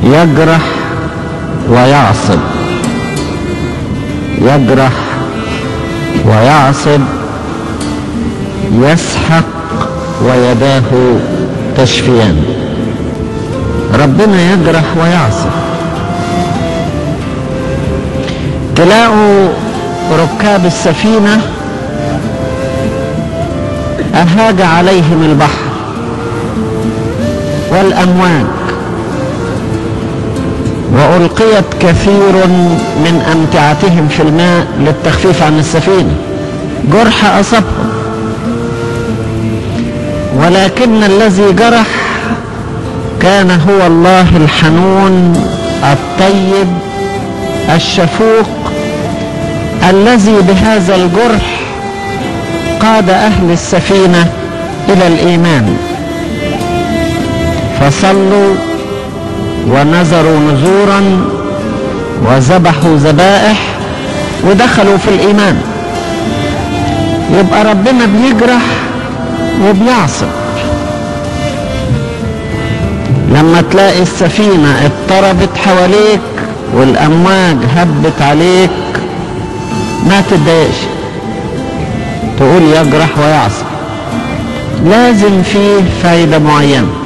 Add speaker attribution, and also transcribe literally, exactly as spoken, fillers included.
Speaker 1: يجرح ويعصب، يجرح ويعصب، يسحق ويداه تشفيان. ربنا يجرح ويعصب. تلاقوا ركاب السفينة أهاج عليهم البحر والأمواج، وألقيت كثير من أمتعتهم في الماء للتخفيف عن السفينة، جرح أصابهم، ولكن الذي جرح كان هو الله الحنون الطيب الشفوق، الذي بهذا الجرح قاد أهل السفينة إلى الإيمان، فصلوا ونذروا نذورا وذبحوا ذبائح ودخلوا في الإيمان. يبقى ربنا بيجرح وبيعصب. لما تلاقي السفينة اضطربت حواليك والأمواج هبت عليك ما تتضايقش، تقول يجرح ويعصب، لازم فيه فايدة معينة.